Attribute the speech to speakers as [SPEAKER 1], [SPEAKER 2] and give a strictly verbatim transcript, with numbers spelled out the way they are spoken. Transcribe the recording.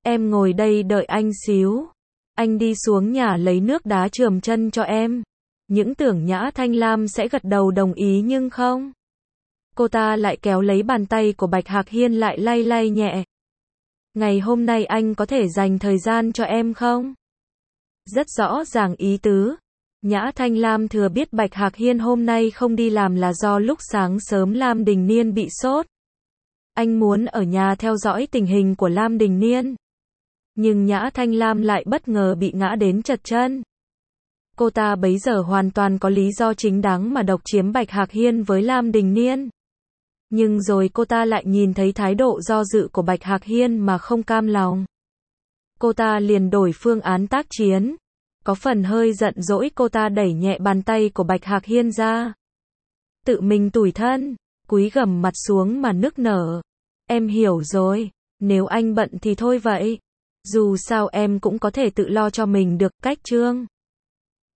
[SPEAKER 1] Em ngồi đây đợi anh xíu. Anh đi xuống nhà lấy nước đá chườm chân cho em. Những tưởng Nhã Thanh Lam sẽ gật đầu đồng ý nhưng không. Cô ta lại kéo lấy bàn tay của Bạch Hạc Hiên lại lay lay nhẹ. Ngày hôm nay anh có thể dành thời gian cho em không? Rất rõ ràng ý tứ. Nhã Thanh Lam thừa biết Bạch Hạc Hiên hôm nay không đi làm là do lúc sáng sớm Lam Đình Niên bị sốt. Anh muốn ở nhà theo dõi tình hình của Lam Đình Niên. Nhưng Nhã Thanh Lam lại bất ngờ bị ngã đến trật chân. Cô ta bấy giờ hoàn toàn có lý do chính đáng mà độc chiếm Bạch Hạc Hiên với Lam Đình Niên. Nhưng rồi cô ta lại nhìn thấy thái độ do dự của Bạch Hạc Hiên mà không cam lòng. Cô ta liền đổi phương án tác chiến. Có phần hơi giận dỗi cô ta đẩy nhẹ bàn tay của Bạch Hạc Hiên ra. Tự mình tủi thân, cúi gằm mặt xuống mà nức nở. Em hiểu rồi, nếu anh bận thì thôi vậy. Dù sao em cũng có thể tự lo cho mình được, cách Trương.